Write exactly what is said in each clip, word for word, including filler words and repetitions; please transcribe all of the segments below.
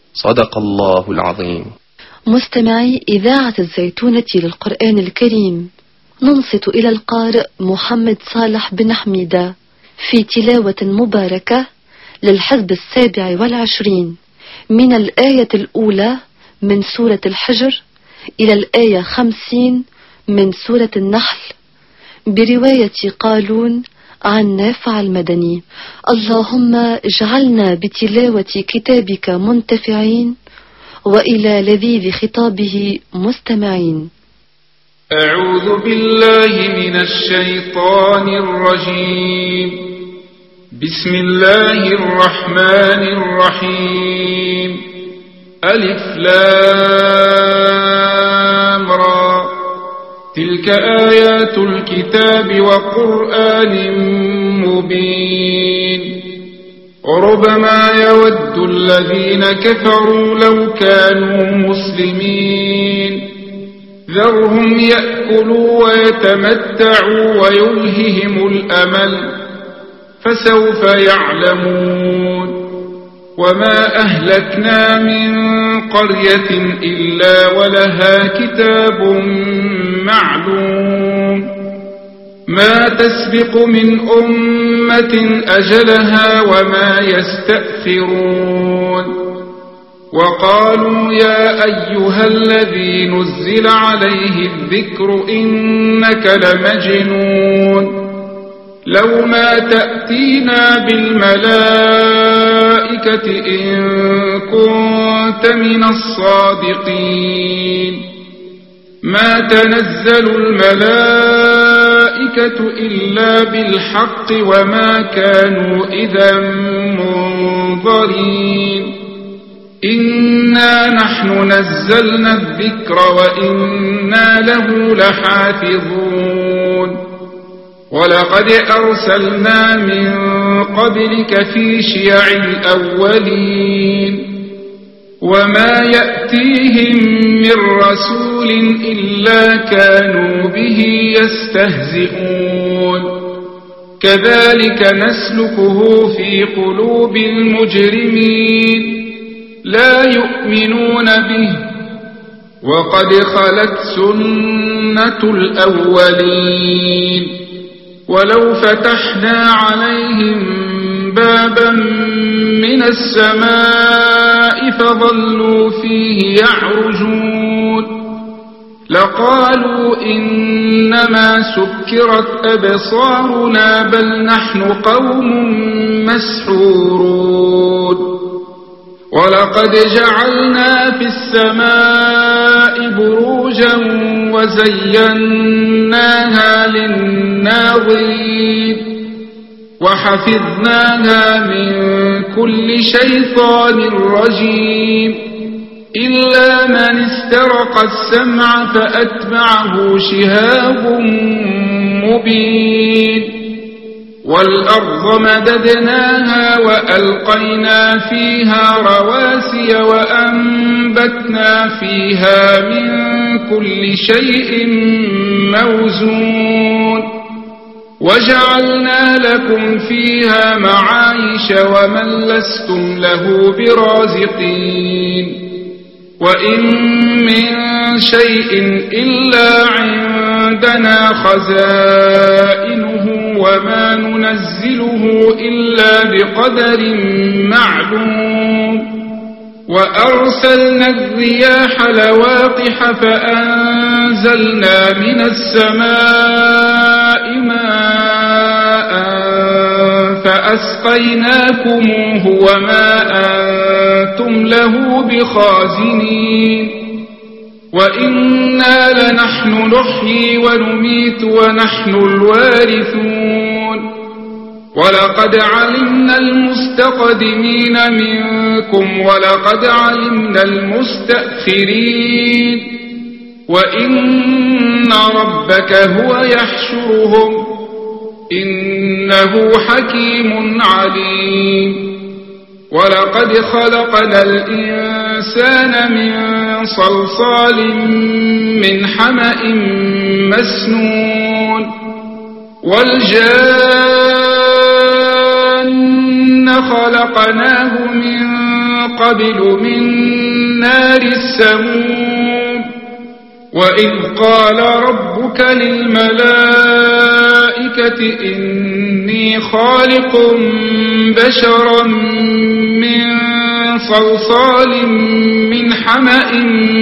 صدق الله العظيم. مستمعي إذاعة الزيتونة للقرآن الكريم، ننصت إلى القارئ محمد صالح بن حميدة في تلاوة مباركة للحزب السابع والعشرين من الآية الأولى من سورة الحجر إلى الآية خمسين من سورة النحل، برواية قالون عن نافع المدني. اللهم اجعلنا بتلاوة كتابك منتفعين وإلى لذيذ خطابه مستمعين. أعوذ بالله من الشيطان الرجيم. بسم الله الرحمن الرحيم. ألف لام را، تلك آيات الكتاب وقرآن مبين. ربما يود الذين كفروا لو كانوا مسلمين، ذرهم يأكلوا ويتمتعوا ويلههم الأمل، فسوف يعلمون. وما أهلكنا من قرية إلا ولها كتاب معلوم، ما تسبق من أمة أجلها وما يستأخرون. وقالوا يا أيها الذي نزل عليه الذكر إنك لمجنون، لو ما تأتينا بالملائكة إن كنت من الصادقين. ما تنزل الملائكة إلا بالحق وما كانوا إذا منظرين. إنا نحن نزلنا الذكر وإنا له لحافظون. ولقد أرسلنا من قبلك في شيع الأولين، وما يأتيهم من رسول إلا كانوا به يستهزئون. كذلك نسلكه في قلوب المجرمين، لا يؤمنون به، وقد خلت سنة الأولين. ولو فتحنا عليهم بابا من السماء فظلوا فيه يعرجون لقالوا إنما سكرت أبصارنا بل نحن قوم مسحورون. ولقد جعلنا في السماء بروجا وزيناها للناظرين وحفظناها من كل شيطان رجيم إلا من استرق السمع فأتبعه شهاب مبين. والأرض مددناها وألقينا فيها رواسي وأنبتنا فيها من كل شيء موزون وجعلنا لكم فيها معايش ومن لستم له برازقين. وإن من شيء إلا عندنا خزائنه وما ننزله إلا بقدر معلوم. وأرسلنا الرياح لواقح فأنزلنا من السماء ماء فأسقيناكموه وما أنتم له بخازنين. وإنا لنحن نحيي ونميت ونحن الوارثون. ولقد علمنا المستقدمين منكم ولقد علمنا المستأخرين. وإن ربك هو يحشرهم إنه حكيم عليم. ولقد خلقنا الإنسان من صلصال من حمأ مسنون والجان خلقناه من قبل من نار السموم وإذ قال ربك للملائكة إني خالق بشرا من صلصال من حمأ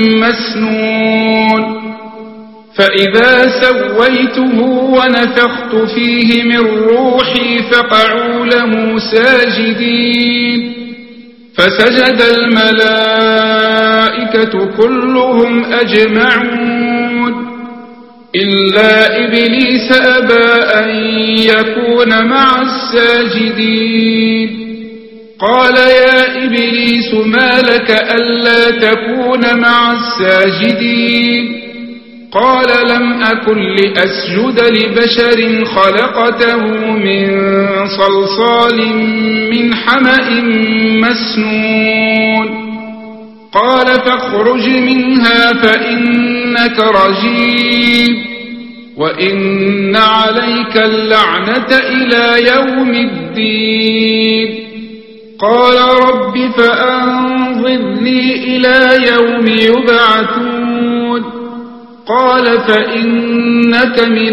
مسنون فإذا سويته ونفخت فيه من روحي فقعوا له ساجدين فسجد الملائكة كلهم أجمعون إلا إبليس أبى أن يكون مع الساجدين قال يا إبليس ما لك ألا تكون مع الساجدين قال لم أكن لأسجد لبشر خلقته من صلصال من حمأ مسنون قال فاخرج منها فإنك رجيم وإن عليك اللعنة إلى يوم الدين قال رب فأنظرني إلى يوم يبعثون قال فإنك من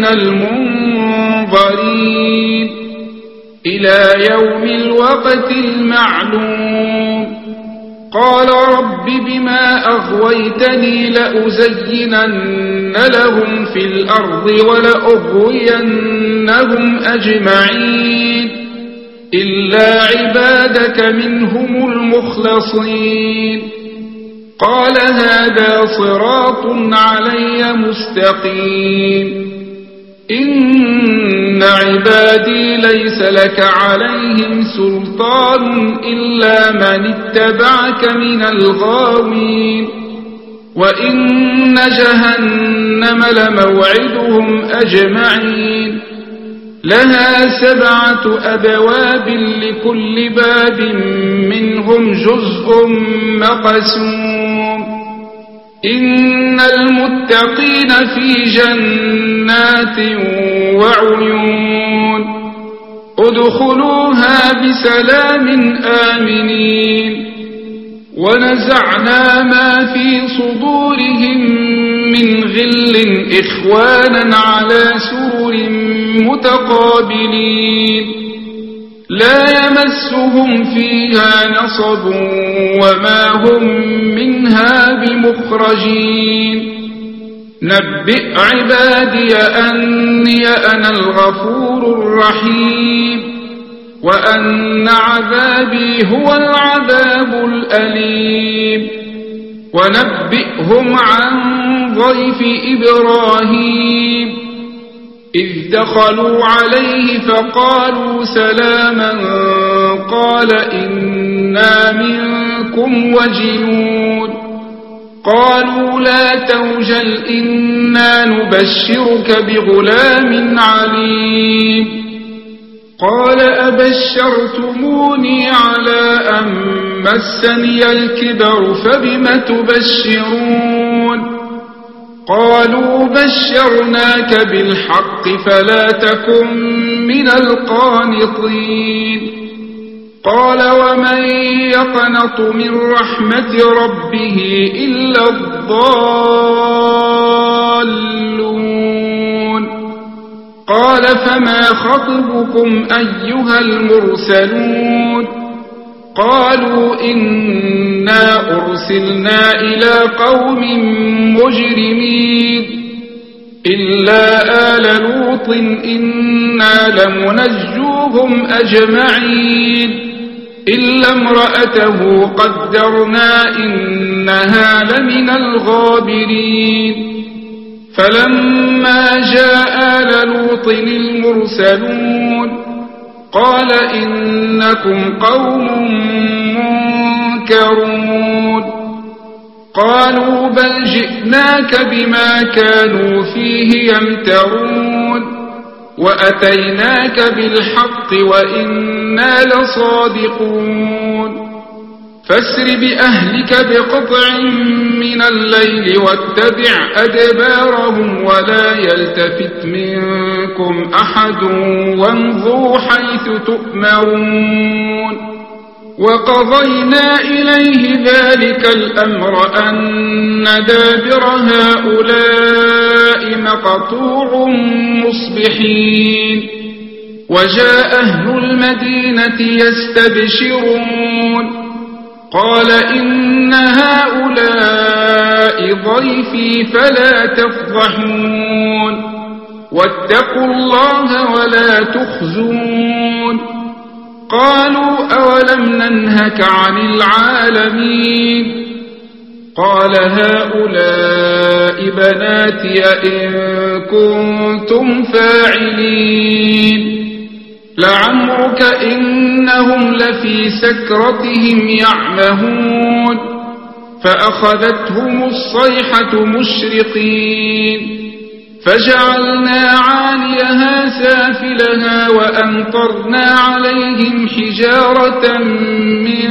المنظرين إلى يوم الوقت المعلوم قال رب بما أغويتني لأزينن لهم في الأرض ولأغوينهم أجمعين إلا عبادك منهم المخلصين قال هذا صراط علي مستقيم إن عبادي ليس لك عليهم سلطان إلا من اتبعك من الغاوين وإن جهنم لموعدهم أجمعين لها سبعة أبواب لكل باب منهم جزء مقسوم إن المتقين في جنات وعيون ادخلوها بسلام آمنين ونزعنا ما في صدورهم من غل إخوانا على سرر متقابلين لا يمسهم فيها نصب وما هم منها بمخرجين نبئ عبادي أني أنا الغفور الرحيم وأن عذابي هو العذاب الأليم ونبئهم عن ضيف إبراهيم إذ دخلوا عليه فقالوا سلاما قال إنا منكم وجلون قالوا لا توجل إنا نبشرك بغلام عليم قال أبشرتموني على أن مسني الكبر فبم تبشرون قالوا بشرناك بالحق فلا تكن من القانطين قال ومن يقنط من رحمة ربه إلا الضالون قال فما خطبكم أيها المرسلون قالوا إنا أرسلنا إلى قوم مجرمين إلا آل لوط إنا لمنجوهم أجمعين إلا امرأته قدرنا إنها لمن الغابرين فلما جاء آل لوط المرسلون قال إنكم قوم منكرون قالوا بل جئناك بما كانوا فيه يمترون وأتيناك بالحق وإنا لصادقون فاسر بأهلك بقطع من الليل واتبع أدبارهم ولا يلتفت منكم أحد وامضوا حيث تؤمرون وقضينا إليه ذلك الأمر أن دابر هؤلاء مقطوع مصبحين وجاء أهل المدينة يستبشرون قال إن هؤلاء ضيفي فلا تفضحون واتقوا الله ولا تخزون قالوا أولم ننهك عن العالمين قال هؤلاء بناتي إن كنتم فاعلين لعمرك إنهم لفي سكرتهم يعمهون فأخذتهم الصيحة مشرقين فجعلنا عاليها سافلها وأمطرنا عليهم حجارة من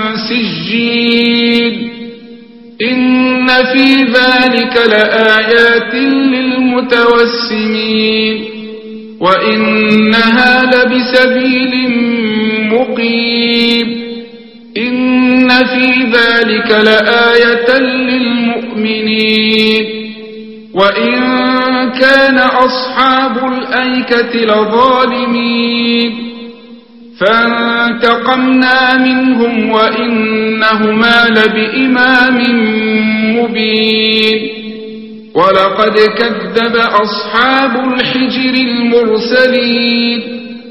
سجيل إن في ذلك لآيات للمتوسمين وإنها لبسبيل مقيم إن في ذلك لآية للمؤمنين وإن كان أصحاب الأيكة لظالمين فانتقمنا منهم وإنهما لبإمام مبين ولقد كذب أصحاب الحجر المرسلين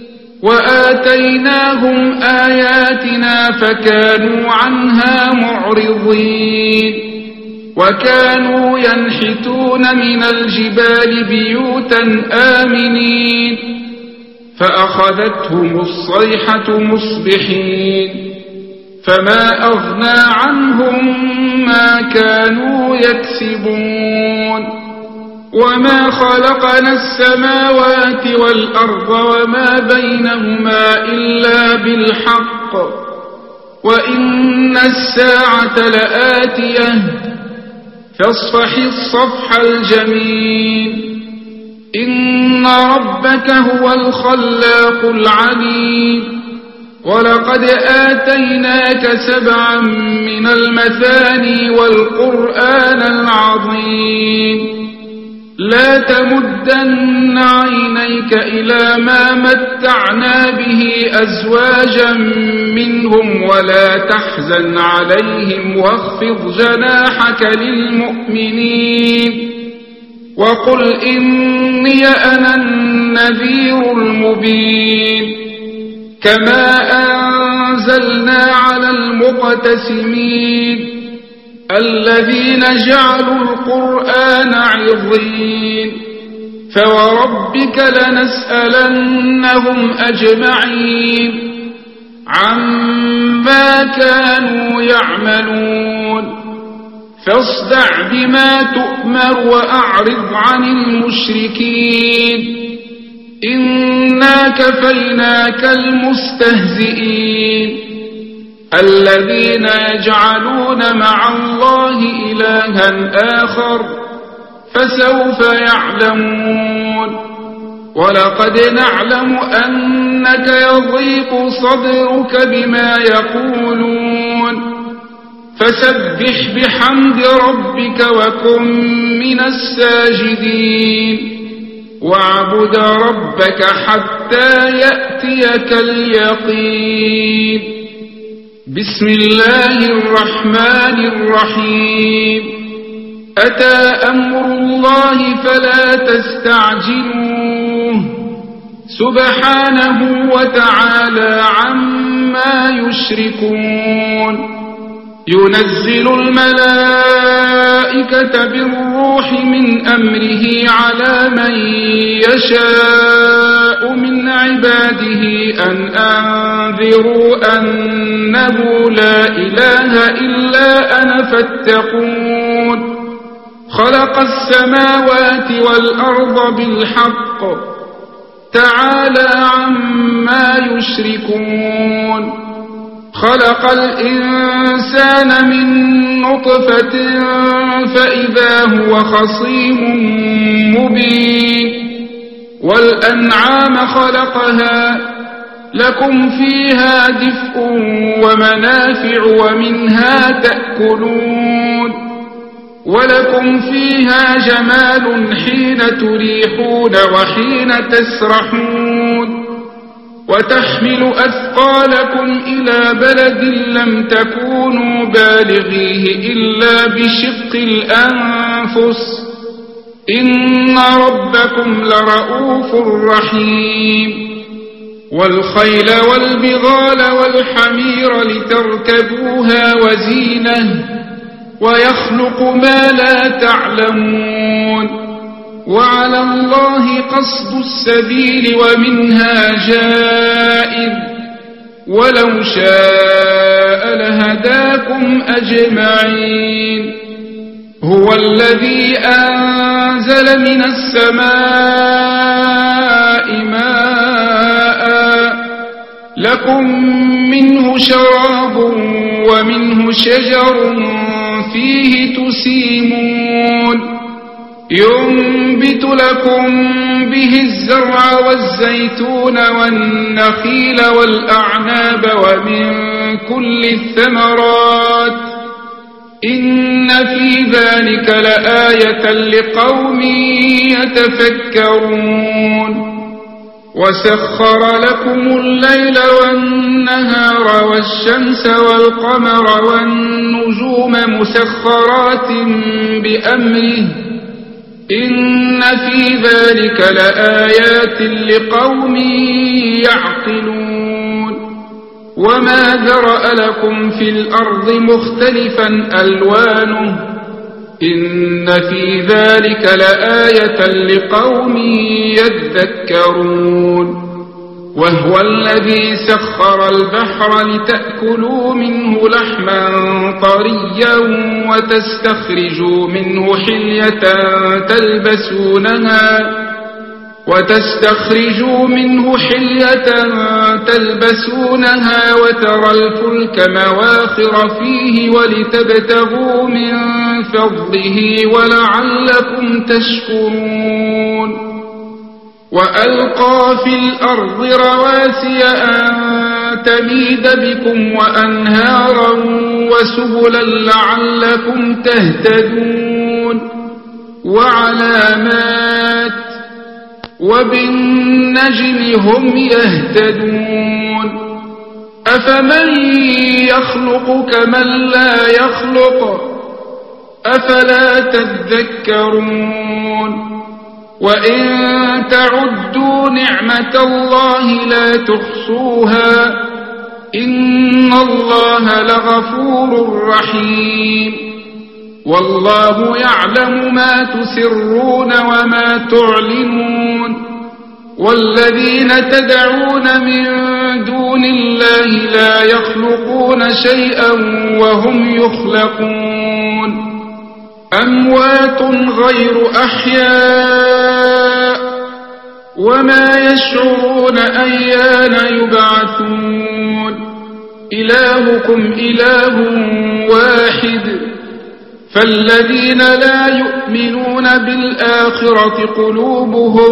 وآتيناهم آياتنا فكانوا عنها معرضين وكانوا ينحتون من الجبال بيوتا آمنين فأخذتهم الصيحة مصبحين فما أغنى عنهم ما كانوا يكسبون وما خلقنا السماوات والأرض وما بينهما إلا بالحق وإن الساعة لآتية فاصفح الصفح الجميل إن ربك هو الخلاق العليم ولقد آتيناك سبعا من المثاني والقرآن العظيم لا تمدن عينيك إلى ما متعنا به أزواجا منهم ولا تحزن عليهم واخفض جناحك للمؤمنين وقل إني أنا النذير المبين كما أنزلنا على المقتسمين الذين جعلوا القرآن عظيم فوربك لنسألنهم أجمعين عما كانوا يعملون فاصدع بما تؤمر وأعرض عن المشركين إنا كفيناك المستهزئين الذين يجعلون مع الله إلها آخر فسوف يعلمون ولقد نعلم أنك يضيق صدرك بما يقولون فسبح بحمد ربك وكن من الساجدين واعبد ربك حتى يأتيك اليقين بسم الله الرحمن الرحيم أتى أمر الله فلا تستعجلوه سبحانه وتعالى عما يشركون ينزل الملائكة بالروح من أمره على من يشاء من عباده أن أنذروا أنه لا إله إلا أنا فاتقون خلق السماوات والأرض بالحق تعالى عما يشركون خلق الإنسان من نطفة فإذا هو خصيم مبين والأنعام خلقها لكم فيها دفء ومنافع ومنها تأكلون ولكم فيها جمال حين تريحون وحين تسرحون وتحمل أثقالكم إلى بلد لم تكونوا بالغيه إلا بشق الأنفس إن ربكم لرؤوف رحيم والخيل والبغال والحمير لتركبوها وزينة ويخلق ما لا تعلمون وعلى الله قصد السبيل ومنها جائر ولو شاء لهداكم أجمعين هو الذي أنزل من السماء ماء لكم منه شراب ومنه شجر فيه تسيمون ينبت لكم به الزرع والزيتون والنخيل والأعناب ومن كل الثمرات إن في ذلك لآية لقوم يتفكرون وسخر لكم الليل والنهار والشمس والقمر والنجوم مسخرات بأمره إن في ذلك لآيات لقوم يعقلون وما ذرأ لكم في الأرض مختلفا ألوانه إن في ذلك لآية لقوم يذكرون وهو الذي سخر البحر لتأكلوا منه لحما طريا وتستخرجوا منه حلية تلبسونها وتستخرجوا منه حلية تلبسونها وترى الفلك مواخر فيه ولتبتغوا من فضله ولعلكم تشكرون وألقى في الأرض رواسي أن تميد بكم وأنهارا وسبلا لعلكم تهتدون وعلامات وبالنجم هم يهتدون أفمن يخلق كمن لا يخلق أفلا تذكرون وإن تعدوا نعمة الله لا تحصوها إن الله لغفور رحيم والله يعلم ما تسرون وما تعلنون والذين تدعون من دون الله لا يخلقون شيئا وهم يخلقون أموات غير أحياء وما يشعرون أيان يبعثون إلهكم إله واحد فالذين لا يؤمنون بالآخرة قلوبهم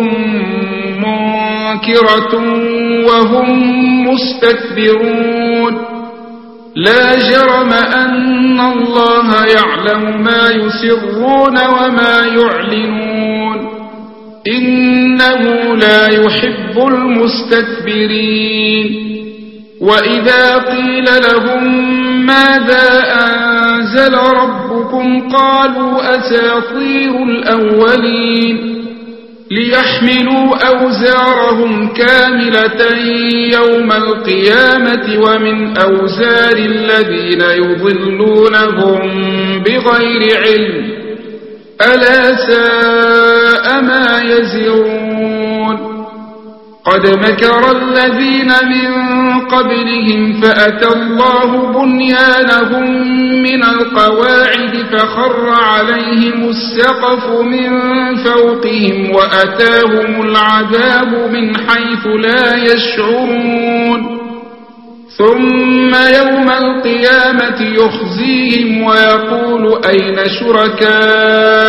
منكرة وهم مستكبرون لا جرم أن الله يعلم ما يسرون وما يعلنون إنه لا يحب المستكبرين وإذا قيل لهم ماذا أنزل ربكم قالوا أساطير الأولين ليحملوا أوزارهم كاملة يوم القيامة ومن أوزار الذين يضلونهم بغير علم ألا ساء ما يزرون قد مكر الذين من قبلهم فأتى الله بنيانهم من القواعد فخر عليهم السقف من فوقهم وأتاهم العذاب من حيث لا يشعرون ثم يوم القيامة يخزيهم ويقول أين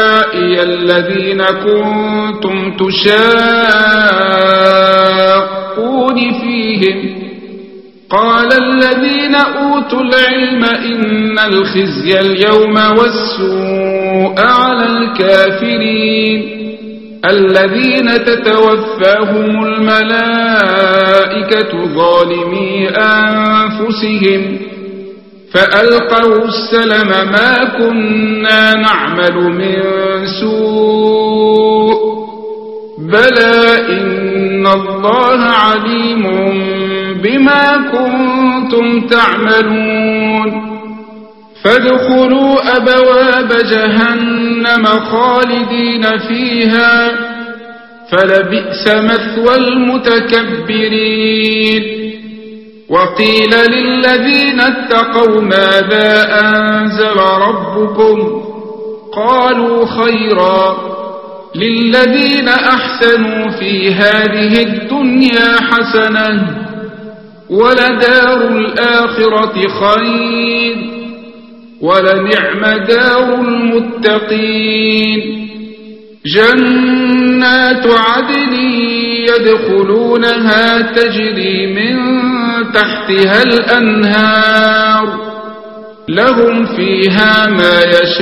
شركائي الذين كنتم تشاقون يتفقهون فيهم. قال الذين أوتوا العلم إن الخزي اليوم والسوء على الكافرين الذين تتوفاهم الملائكة ظالمي أنفسهم فألقوا السلم ما كنا نعمل من سوء بلى إن الله عليم بما كنتم تعملون. فادخلوا أبواب جهنم خالدين فيها فلبئس مثوى المتكبرين. وقيل للذين اتقوا ماذا أنزل ربكم قالوا خيرا للذين أحسنوا في هذه الدنيا حسنة ولدار الآخرة خير ولنعم دار المتقين. جنات عدن يدخلونها تجري من تحتها الأنهار لهم فيها ما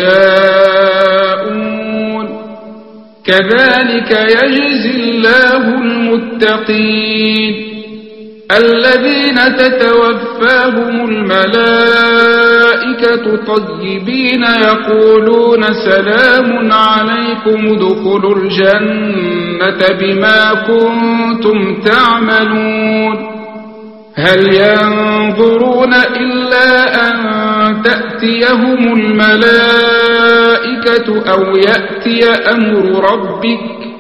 يشاءون كذلك يجزي الله المتقين الذين تتوفاهم الملائكة طيبين يقولون سلام عليكم ادخلوا الجنة بما كنتم تعملون. هل ينظرون إلا أن تأتيهم الملائكة أو يأتي أمر ربك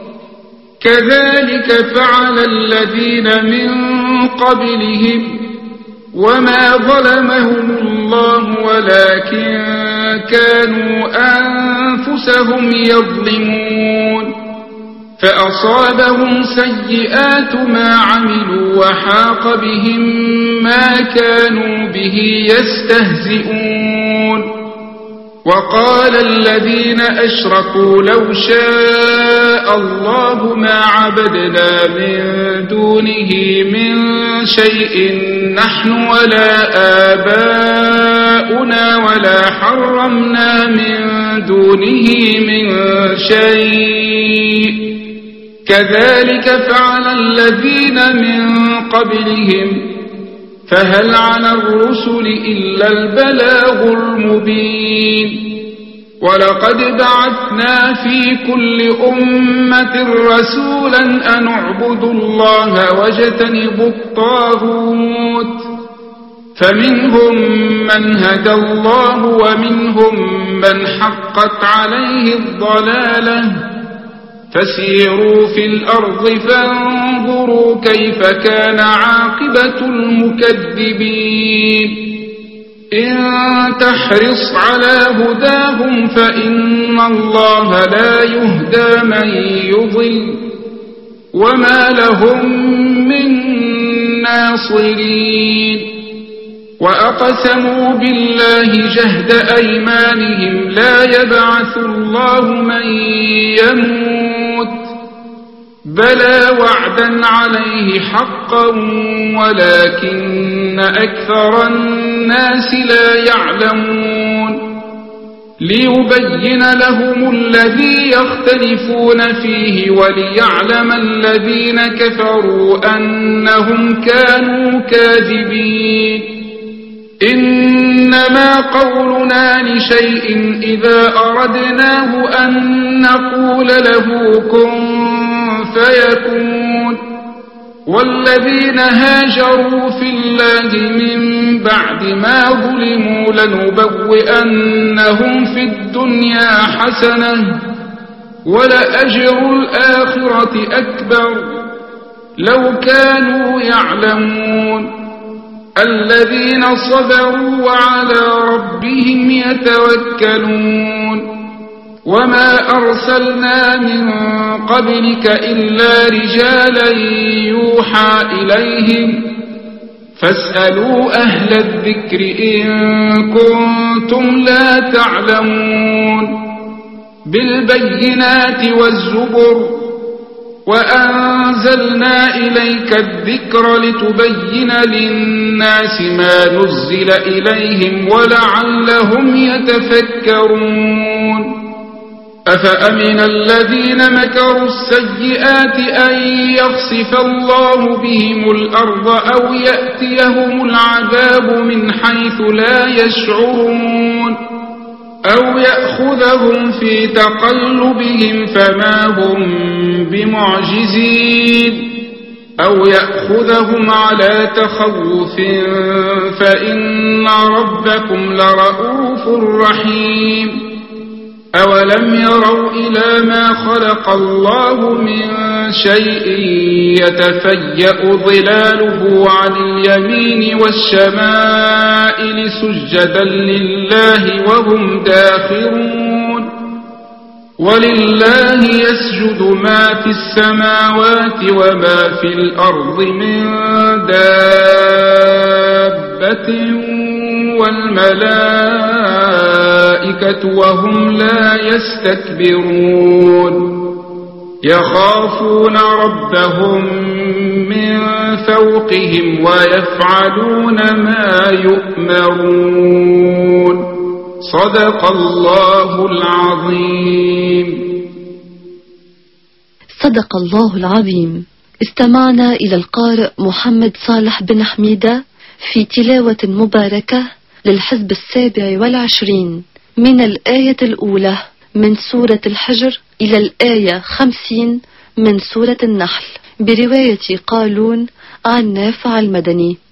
كذلك فعل الذين من قبلهم وما ظلمهم الله ولكن كانوا أنفسهم يظلمون. فأصابهم سيئات ما عملوا وحاق بهم ما كانوا به يستهزئون. وقال الذين أشركوا لو شاء الله ما عبدنا من دونه من شيء نحن ولا آباؤنا ولا حرمنا من دونه من شيء كذلك فعل الذين من قبلهم فهل على الرسل إلا البلاغ المبين. ولقد بعثنا في كل أمة رسولا أن اعبدوا الله واجتنبوا الطاغوت فمنهم من هدى الله ومنهم من حقت عليه الضلالة فسيروا في الأرض فانظروا كيف كان عاقبة المكذبين. إن تحرص على هداهم فإن الله لا يهدى من يضل وما لهم من ناصرين. وأقسموا بالله جهد أيمانهم لا يبعث الله من يموت بلى وعدا عليه حقا ولكن أكثر الناس لا يعلمون. ليبين لهم الذي يختلفون فيه وليعلم الذين كفروا أنهم كانوا كاذبين. إنما قولنا لشيء إذا أردناه أن نقول له كن فيكون. والذين هاجروا في الله من بعد ما ظلموا لنبوئنهم في الدنيا حسنة ولأجر الآخرة أكبر لو كانوا يعلمون. الذين صبروا وعلى ربهم يتوكلون. وما أرسلنا من قبلك إلا رجالا يوحى إليهم فاسألوا أهل الذكر إن كنتم لا تعلمون. بالبينات والزبر وأنزلنا إليك الذكر لتبين للناس ما نزل إليهم ولعلهم يتفكرون أفأمن الذين مكروا السيئات أن يخسف الله بهم الأرض أو يأتيهم العذاب من حيث لا يشعرون أو يأخذهم في تقلبهم فما هم بمعجزين أو يأخذهم على تخوف فإن ربكم لرؤوف رحيم أولم يروا إلى ما خلق الله من شيء يتفيأ ظلاله عن اليمين والشمائل سجدا لله وهم داخرون ولله يسجد ما في السماوات وما في الأرض من دابة والملائكة وهم لا يستكبرون يخافون ربهم من فوقهم ويفعلون ما يؤمرون صدق الله العظيم. صدق الله العظيم. استمعنا إلى القارئ محمد صالح بن حميدة في تلاوة مباركة للحزب السابع والعشرين من الآية الأولى من سورة الحجر إلى الآية خمسين من سورة النحل برواية قالون عن نافع المدني.